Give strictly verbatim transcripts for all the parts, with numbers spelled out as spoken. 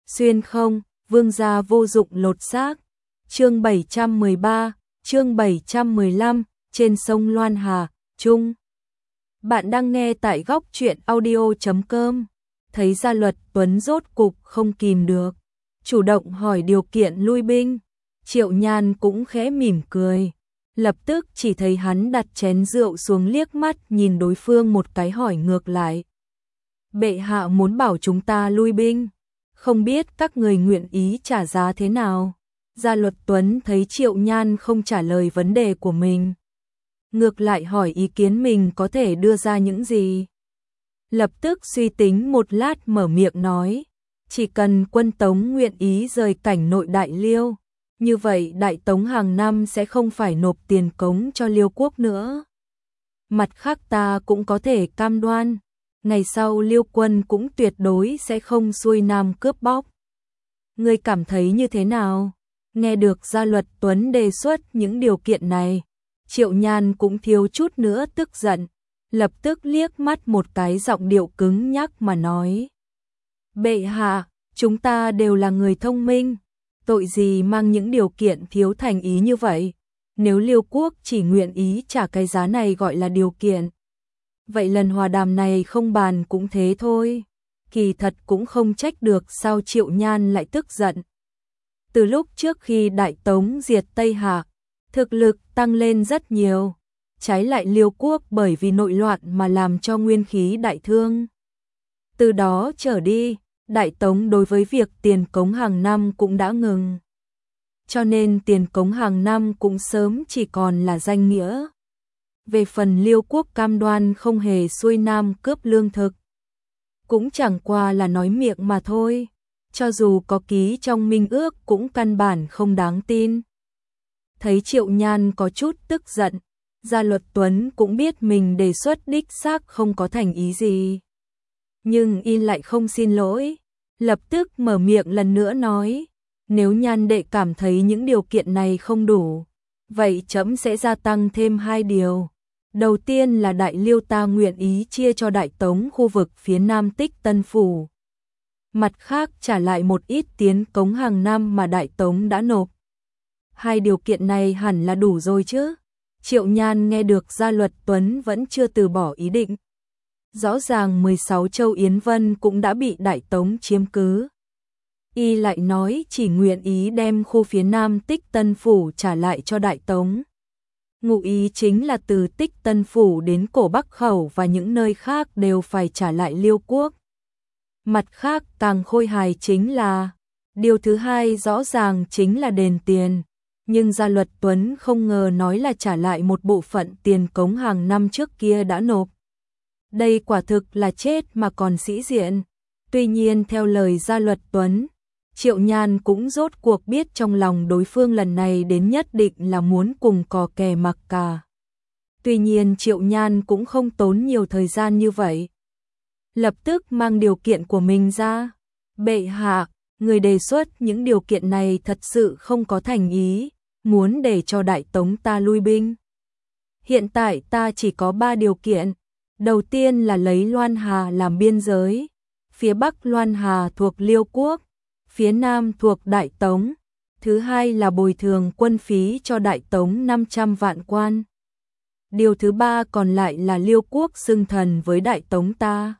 Xuyên không, vương gia vô dụng lột xác. Chương bảy trăm mười ba, chương bảy trăm mười lăm, trên sông Loan Hà, Trung. Bạn đang nghe tại góc truyện audio chấm com. Thấy Gia Luật Tuấn rốt cục không kìm được, chủ động hỏi điều kiện lui binh. Triệu Nhan cũng khẽ mỉm cười, lập tức chỉ thấy hắn đặt chén rượu xuống liếc mắt nhìn đối phương một cái hỏi ngược lại. Bệ hạ muốn bảo chúng ta lui binh, không biết các người nguyện ý trả giá thế nào? Gia Luật Tuấn thấy Triệu Nhan không trả lời vấn đề của mình, ngược lại hỏi ý kiến mình có thể đưa ra những gì. Lập tức suy tính một lát mở miệng nói, chỉ cần quân Tống nguyện ý rời cảnh nội Đại Liêu, như vậy Đại Tống hàng năm sẽ không phải nộp tiền cống cho Liêu quốc nữa. Mặt khác ta cũng có thể cam đoan, ngày sau Liêu quân cũng tuyệt đối sẽ không xuôi nam cướp bóc. Ngươi cảm thấy như thế nào? Nghe được Gia Luật Tuấn đề xuất những điều kiện này, Triệu Nhan cũng thiếu chút nữa tức giận, lập tức liếc mắt một cái giọng điệu cứng nhắc mà nói. Bệ hạ, chúng ta đều là người thông minh, tội gì mang những điều kiện thiếu thành ý như vậy, nếu Liêu quốc chỉ nguyện ý trả cái giá này gọi là điều kiện. Vậy lần hòa đàm này không bàn cũng thế thôi, kỳ thật cũng không trách được sao Triệu Nhan lại tức giận. Từ lúc trước khi Đại Tống diệt Tây Hạ, thực lực tăng lên rất nhiều, trái lại Liêu quốc bởi vì nội loạn mà làm cho nguyên khí đại thương. Từ đó trở đi, Đại Tống đối với việc tiền cống hàng năm cũng đã ngừng. Cho nên tiền cống hàng năm cũng sớm chỉ còn là danh nghĩa. Về phần Liêu quốc cam đoan không hề xuôi nam cướp lương thực, cũng chẳng qua là nói miệng mà thôi, cho dù có ký trong minh ước cũng căn bản không đáng tin. Thấy Triệu Nhan có chút tức giận, Gia Luật Tuấn cũng biết mình đề xuất đích xác không có thành ý gì. Nhưng y lại không xin lỗi, lập tức mở miệng lần nữa nói, nếu Nhan đệ cảm thấy những điều kiện này không đủ, vậy trẫm sẽ gia tăng thêm hai điều. Đầu tiên là Đại Liêu ta nguyện ý chia cho Đại Tống khu vực phía Nam Tích Tân Phủ. Mặt khác trả lại một ít tiền cống hàng năm mà Đại Tống đã nộp. Hai điều kiện này hẳn là đủ rồi chứ? Triệu Nhan nghe được Gia Luật Tuấn vẫn chưa từ bỏ ý định. Rõ ràng mười sáu châu Yến Vân cũng đã bị Đại Tống chiếm cứ. Y lại nói chỉ nguyện ý đem khu phía Nam Tích Tân Phủ trả lại cho Đại Tống. Ngụ ý chính là từ Tích Tân Phủ đến Cổ Bắc Khẩu và những nơi khác đều phải trả lại Liêu quốc. Mặt khác càng khôi hài chính là, điều thứ hai rõ ràng chính là đền tiền, nhưng Gia Luật Tuấn không ngờ nói là trả lại một bộ phận tiền cống hàng năm trước kia đã nộp. Đây quả thực là chết mà còn sĩ diện. Tuy nhiên theo lời Gia Luật Tuấn, Triệu Nhan cũng rốt cuộc biết trong lòng đối phương lần này đến nhất định là muốn cùng cò kè mặc cả. Tuy nhiên Triệu Nhan cũng không tốn nhiều thời gian như vậy. Lập tức mang điều kiện của mình ra. Bệ hạ, người đề xuất những điều kiện này thật sự không có thành ý, muốn để cho Đại Tống ta lui binh. Hiện tại ta chỉ có ba điều kiện. Đầu tiên là lấy Loan Hà làm biên giới. Phía Bắc Loan Hà thuộc Liêu quốc, phía Nam thuộc Đại Tống. Thứ hai là bồi thường quân phí cho Đại Tống năm trăm vạn quan. Điều thứ ba còn lại là Liêu quốc xưng thần với Đại Tống ta.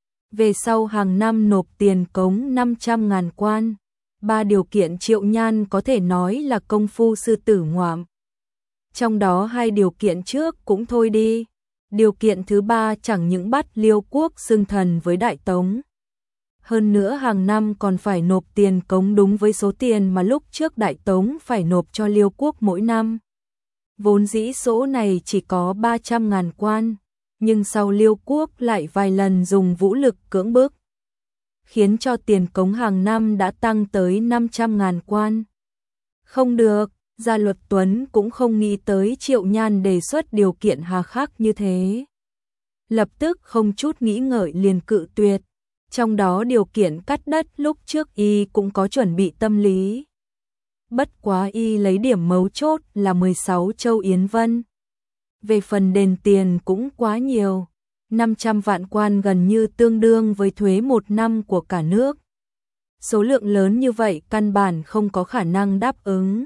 Về sau hàng năm nộp tiền cống năm trăm ngàn quan. Ba điều kiện Triệu Nhan có thể nói là công phu sư tử ngoạm. Trong đó hai điều kiện trước cũng thôi đi. Điều kiện thứ ba chẳng những bắt Liêu quốc xưng thần với Đại Tống. Hơn nữa hàng năm còn phải nộp tiền cống đúng với số tiền mà lúc trước Đại Tống phải nộp cho Liêu quốc mỗi năm. Vốn dĩ số này chỉ có ba trăm ngàn quan, nhưng sau Liêu quốc lại vài lần dùng vũ lực cưỡng bức, khiến cho tiền cống hàng năm đã tăng tới năm trăm ngàn quan. Không được, Gia Luật Tuấn cũng không nghĩ tới Triệu Nhan đề xuất điều kiện hà khắc như thế. Lập tức không chút nghĩ ngợi liền cự tuyệt. Trong đó điều kiện cắt đất lúc trước y cũng có chuẩn bị tâm lý. Bất quá y lấy điểm mấu chốt là mười sáu châu Yến Vân. Về phần đền tiền cũng quá nhiều. năm trăm vạn quan gần như tương đương với thuế một năm của cả nước. số lượng lớn như vậy căn bản không có khả năng đáp ứng.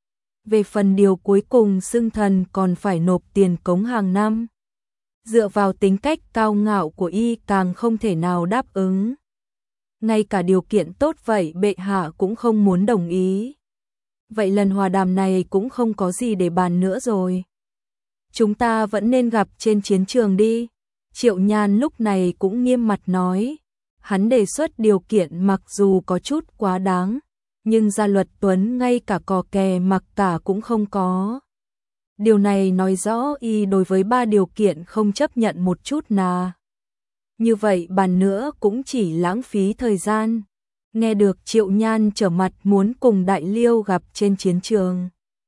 Về phần điều cuối cùng xưng thần còn phải nộp tiền cống hàng năm. Dựa vào tính cách cao ngạo của y càng không thể nào đáp ứng. Ngay cả điều kiện tốt vậy bệ hạ cũng không muốn đồng ý. Vậy lần hòa đàm này cũng không có gì để bàn nữa rồi. Chúng ta vẫn nên gặp trên chiến trường đi. Triệu Nhan lúc này cũng nghiêm mặt nói. Hắn đề xuất điều kiện mặc dù có chút quá đáng, nhưng Gia Luật Tuấn ngay cả cò kè mặc cả cũng không có. Điều này nói rõ y đối với ba điều kiện không chấp nhận một chút nào. Như vậy bàn nữa cũng chỉ lãng phí thời gian. Nghe được Triệu Nhan trở mặt muốn cùng Đại Liêu gặp trên chiến trường.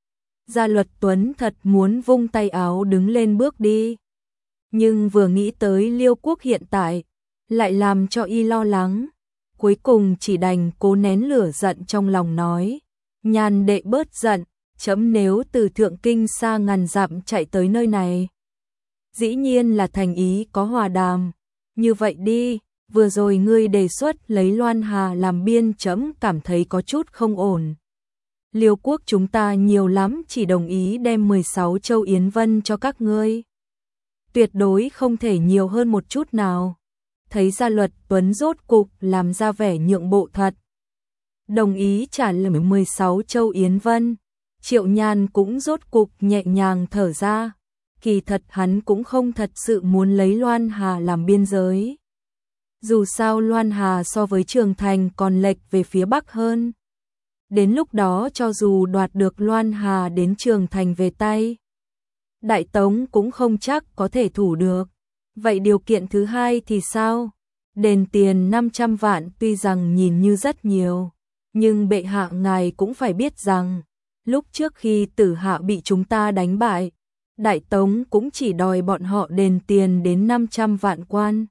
Gia Luật Tuấn thật muốn vung tay áo đứng lên bước đi. Nhưng vừa nghĩ tới Liêu quốc hiện tại, lại làm cho y lo lắng. Cuối cùng chỉ đành cố nén lửa giận trong lòng nói. Nhan đệ bớt giận, chấm nếu từ Thượng Kinh xa ngàn dặm chạy tới nơi này. Dĩ nhiên là thành ý có hòa đàm. Như vậy đi, vừa rồi ngươi đề xuất lấy Loan Hà làm biên chấm cảm thấy có chút không ổn. Liêu quốc chúng ta nhiều lắm chỉ đồng ý đem mười sáu châu Yến Vân cho các ngươi. Tuyệt đối không thể nhiều hơn một chút nào. Thấy Gia Luật Tuấn rốt cục làm ra vẻ nhượng bộ thật. Đồng ý trả lời mười sáu châu Yến Vân. Triệu Nhan cũng rốt cục nhẹ nhàng thở ra. Kỳ thật hắn cũng không thật sự muốn lấy Loan Hà làm biên giới. Dù sao Loan Hà so với Trường Thành còn lệch về phía bắc hơn. Đến lúc đó cho dù đoạt được Loan Hà đến Trường Thành về tay, Đại Tống cũng không chắc có thể thủ được. Vậy điều kiện thứ hai thì sao? Đền tiền năm trăm vạn tuy rằng nhìn như rất nhiều, nhưng bệ hạ ngài cũng phải biết rằng, lúc trước khi Tử Hạ bị chúng ta đánh bại, Đại Tống cũng chỉ đòi bọn họ đền tiền đến năm trăm vạn quan.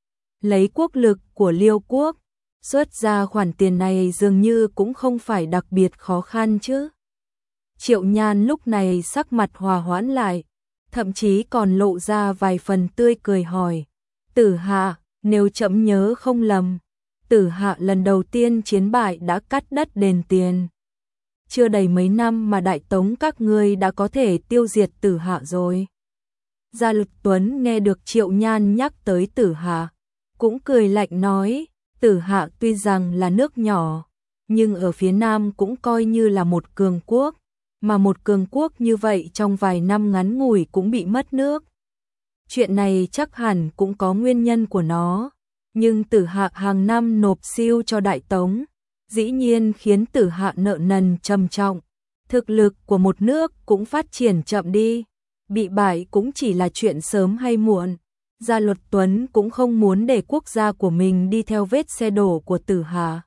Lấy quốc lực của Liêu quốc, xuất ra khoản tiền này dường như cũng không phải đặc biệt khó khăn chứ. Triệu Nhan lúc này sắc mặt hòa hoãn lại, thậm chí còn lộ ra vài phần tươi cười hỏi. Tử Hạ, nếu chậm nhớ không lầm, Tử Hạ lần đầu tiên chiến bại đã cắt đất đền tiền. Chưa đầy mấy năm mà Đại Tống các ngươi đã có thể tiêu diệt Tử Hạ rồi. Gia Luật Tuấn nghe được Triệu Nhan nhắc tới Tử Hạ, cũng cười lạnh nói, Tử Hạ tuy rằng là nước nhỏ, nhưng ở phía Nam cũng coi như là một cường quốc, mà một cường quốc như vậy trong vài năm ngắn ngủi cũng bị mất nước. Chuyện này chắc hẳn cũng có nguyên nhân của nó, nhưng Tử Hạ hàng năm nộp siêu cho Đại Tống, dĩ nhiên khiến Tử Hạ nợ nần trầm trọng, thực lực của một nước cũng phát triển chậm đi, bị bại cũng chỉ là chuyện sớm hay muộn. Gia Luật Tuấn cũng không muốn để quốc gia của mình đi theo vết xe đổ của Tử Hạ.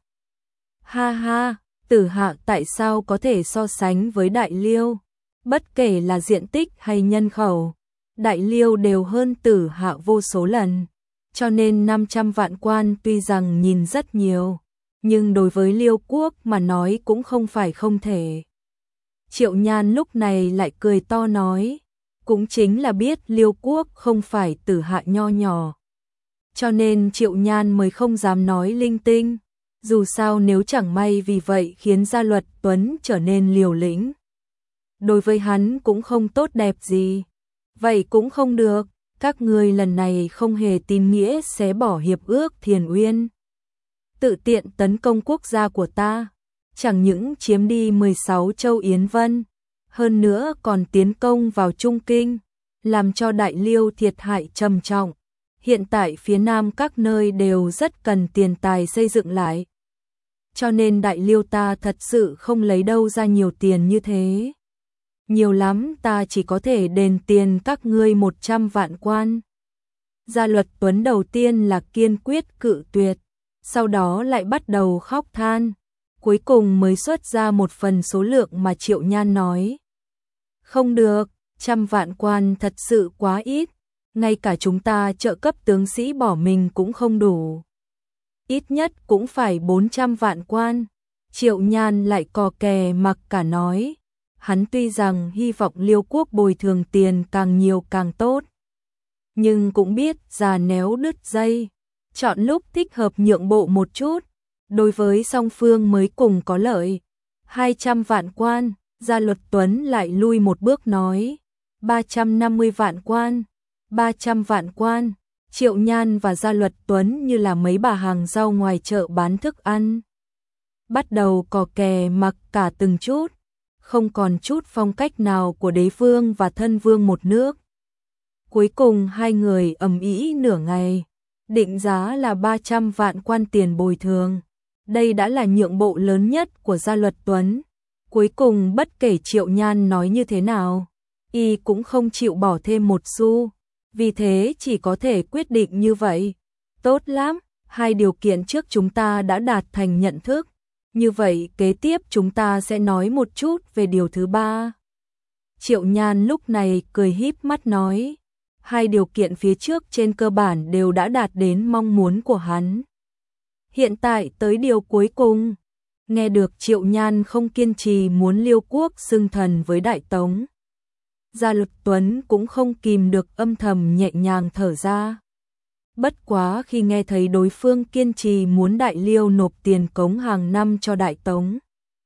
Ha ha, Tử Hạ tại sao có thể so sánh với Đại Liêu? Bất kể là diện tích hay nhân khẩu, Đại Liêu đều hơn Tử Hạ vô số lần. Cho nên năm trăm vạn quan tuy rằng nhìn rất nhiều, nhưng đối với Liêu quốc mà nói cũng không phải không thể. Triệu Nhan lúc này lại cười to nói, cũng chính là biết Liêu quốc không phải Tử Hạ nho nhỏ. Cho nên Triệu Nhan mới không dám nói linh tinh, dù sao nếu chẳng may vì vậy khiến Gia Luật Tuấn trở nên liều lĩnh, đối với hắn cũng không tốt đẹp gì. Vậy cũng không được, các ngươi lần này không hề tín nghĩa xé bỏ hiệp ước Thiền Uyên, tự tiện tấn công quốc gia của ta, chẳng những chiếm đi mười sáu châu Yến Vân, hơn nữa còn tiến công vào Trung Kinh, làm cho Đại Liêu thiệt hại trầm trọng. Hiện tại phía Nam các nơi đều rất cần tiền tài xây dựng lại. Cho nên Đại Liêu ta thật sự không lấy đâu ra nhiều tiền như thế. Nhiều lắm ta chỉ có thể đền tiền các ngươi một trăm vạn quan. Gia Luật Tuấn đầu tiên là kiên quyết cự tuyệt, sau đó lại bắt đầu khóc than, cuối cùng mới xuất ra một phần số lượng mà Triệu Nhan nói. Không được, trăm vạn quan thật sự quá ít, ngay cả chúng ta trợ cấp tướng sĩ bỏ mình cũng không đủ. Ít nhất cũng phải bốn trăm vạn quan. Triệu Nhan lại cò kè mặc cả nói, hắn tuy rằng hy vọng Liêu quốc bồi thường tiền càng nhiều càng tốt, nhưng cũng biết già néo đứt dây, chọn lúc thích hợp nhượng bộ một chút. Đối với song phương mới cùng có lợi. hai trăm vạn quan, Gia Luật Tuấn lại lui một bước nói. ba trăm năm mươi vạn quan, ba trăm vạn quan. Triệu Nhan và Gia Luật Tuấn như là mấy bà hàng rau ngoài chợ bán thức ăn. Bắt đầu cò kè mặc cả từng chút, không còn chút phong cách nào của đế vương và thân vương một nước. Cuối cùng hai người ầm ĩ nửa ngày, định giá là ba trăm vạn quan tiền bồi thường. Đây đã là nhượng bộ lớn nhất của Gia Luật Tuấn. Cuối cùng bất kể Triệu Nhan nói như thế nào, y cũng không chịu bỏ thêm một xu, vì thế chỉ có thể quyết định như vậy. Tốt lắm, hai điều kiện trước chúng ta đã đạt thành nhận thức. Như vậy kế tiếp chúng ta sẽ nói một chút về điều thứ ba. Triệu Nhan lúc này cười híp mắt nói, hai điều kiện phía trước trên cơ bản đều đã đạt đến mong muốn của hắn. Hiện tại tới điều cuối cùng. Nghe được Triệu Nhan không kiên trì muốn Liêu quốc xưng thần với Đại Tống, Gia Luật Tuấn cũng không kìm được âm thầm nhẹ nhàng thở ra. Bất quá khi nghe thấy đối phương kiên trì muốn Đại Liêu nộp tiền cống hàng năm cho Đại Tống,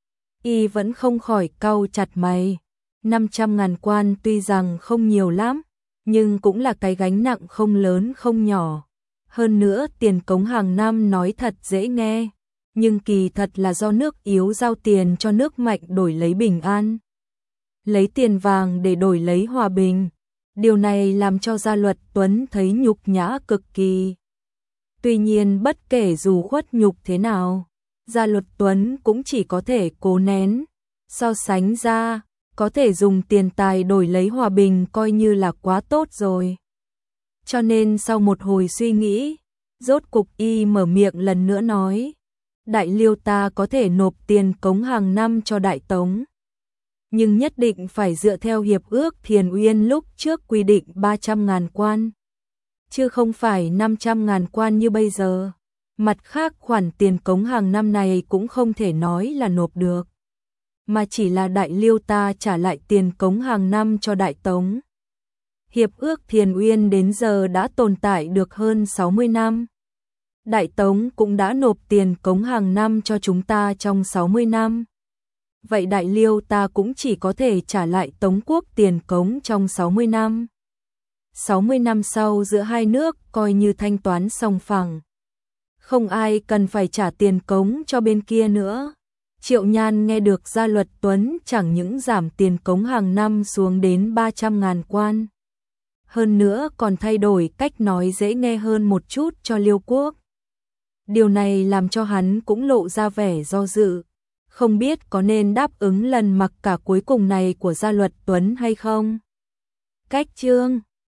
y vẫn không khỏi cau chặt mày. năm trăm ngàn quan tuy rằng không nhiều lắm, nhưng cũng là cái gánh nặng không lớn không nhỏ. Hơn nữa tiền cống hàng năm nói thật dễ nghe, nhưng kỳ thật là do nước yếu giao tiền cho nước mạnh đổi lấy bình an, lấy tiền vàng để đổi lấy hòa bình. Điều này làm cho Gia Luật Tuấn thấy nhục nhã cực kỳ. Tuy nhiên bất kể dù khuất nhục thế nào, Gia Luật Tuấn cũng chỉ có thể cố nén. So sánh ra, có thể dùng tiền tài đổi lấy hòa bình coi như là quá tốt rồi. Cho nên sau một hồi suy nghĩ, rốt cục y mở miệng lần nữa nói, Đại Liêu ta có thể nộp tiền cống hàng năm cho Đại Tống, nhưng nhất định phải dựa theo hiệp ước Thiền Uyên lúc trước quy định ba trăm ngàn quan, chứ không phải năm trăm ngàn quan như bây giờ. Mặt khác khoản tiền cống hàng năm này cũng không thể nói là nộp được, mà chỉ là Đại Liêu ta trả lại tiền cống hàng năm cho Đại Tống. Hiệp ước Thiền Uyên đến giờ đã tồn tại được hơn sáu mươi năm. Đại Tống cũng đã nộp tiền cống hàng năm cho chúng ta trong sáu mươi năm. Vậy Đại Liêu ta cũng chỉ có thể trả lại Tống quốc tiền cống trong sáu mươi năm. sáu mươi năm sau giữa hai nước coi như thanh toán song phẳng. Không ai cần phải trả tiền cống cho bên kia nữa. Triệu Nhan nghe được Gia Luật Tuấn chẳng những giảm tiền cống hàng năm xuống đến ba trăm ngàn quan, hơn nữa còn thay đổi cách nói dễ nghe hơn một chút cho Liêu quốc. Điều này làm cho hắn cũng lộ ra vẻ do dự, không biết có nên đáp ứng lần mặc cả cuối cùng này của Gia Luật Tuấn hay không. Cách chương